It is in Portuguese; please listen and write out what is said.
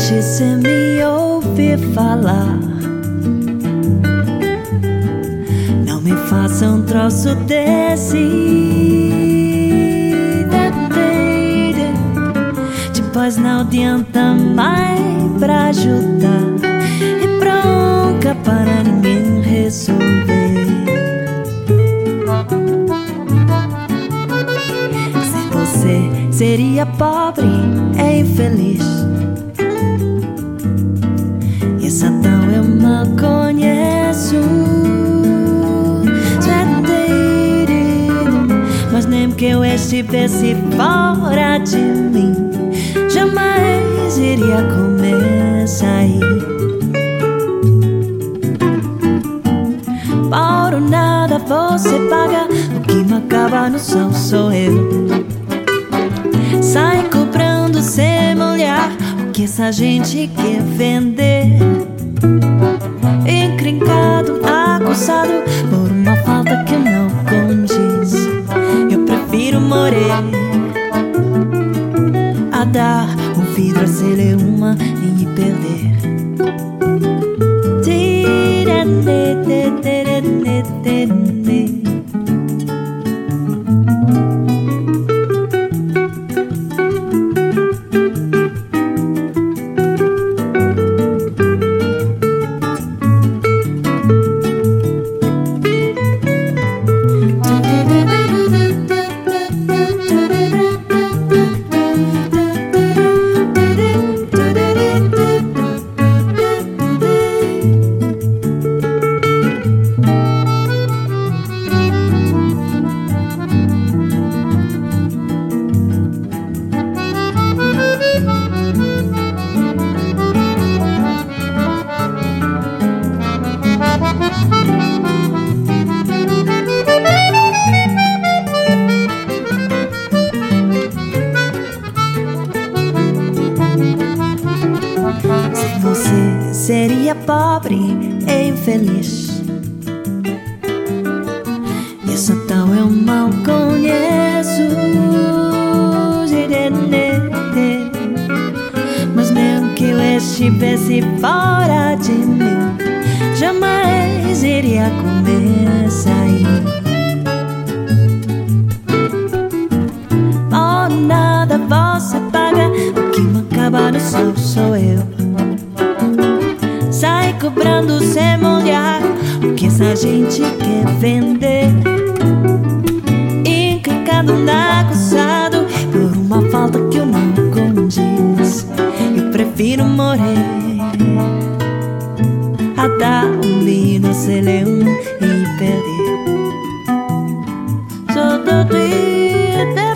deixe sem me ouvir falar. Não me faça um troço desse. Depois não adianta mais pra ajudar e bronca para ninguém resolver. Sem você seria pobre e infeliz. E Satã eu mal conheço. Mas nem que eu estivesse fora de mim, jamais iria começar. Por nada você paga, o que me acaba no sol sou eu. Sai cobrando sem olhar o que essa gente quer vender. Encrencado, acusado por uma falta que não condiz. Eu prefiro morrer a dar um vidro a ser uma e me perder. Sem você seria pobre e infeliz. E Satã eu mal conheço. Mas nem que eu estivesse fora de mim, jamais iria começar. Por nada você paga, o que me acaba no sol sou eu. Sai cobrando sem olhar o que essa gente quer vender. Encrencado, acusado por uma falta que eu não condiz. Eu prefiro morrer a dar um lindo a ser leão e perder.